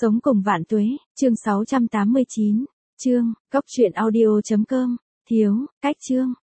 Sống cùng vạn tuế, chương 689. Góc truyện audio.com. Thiếu, cách chương.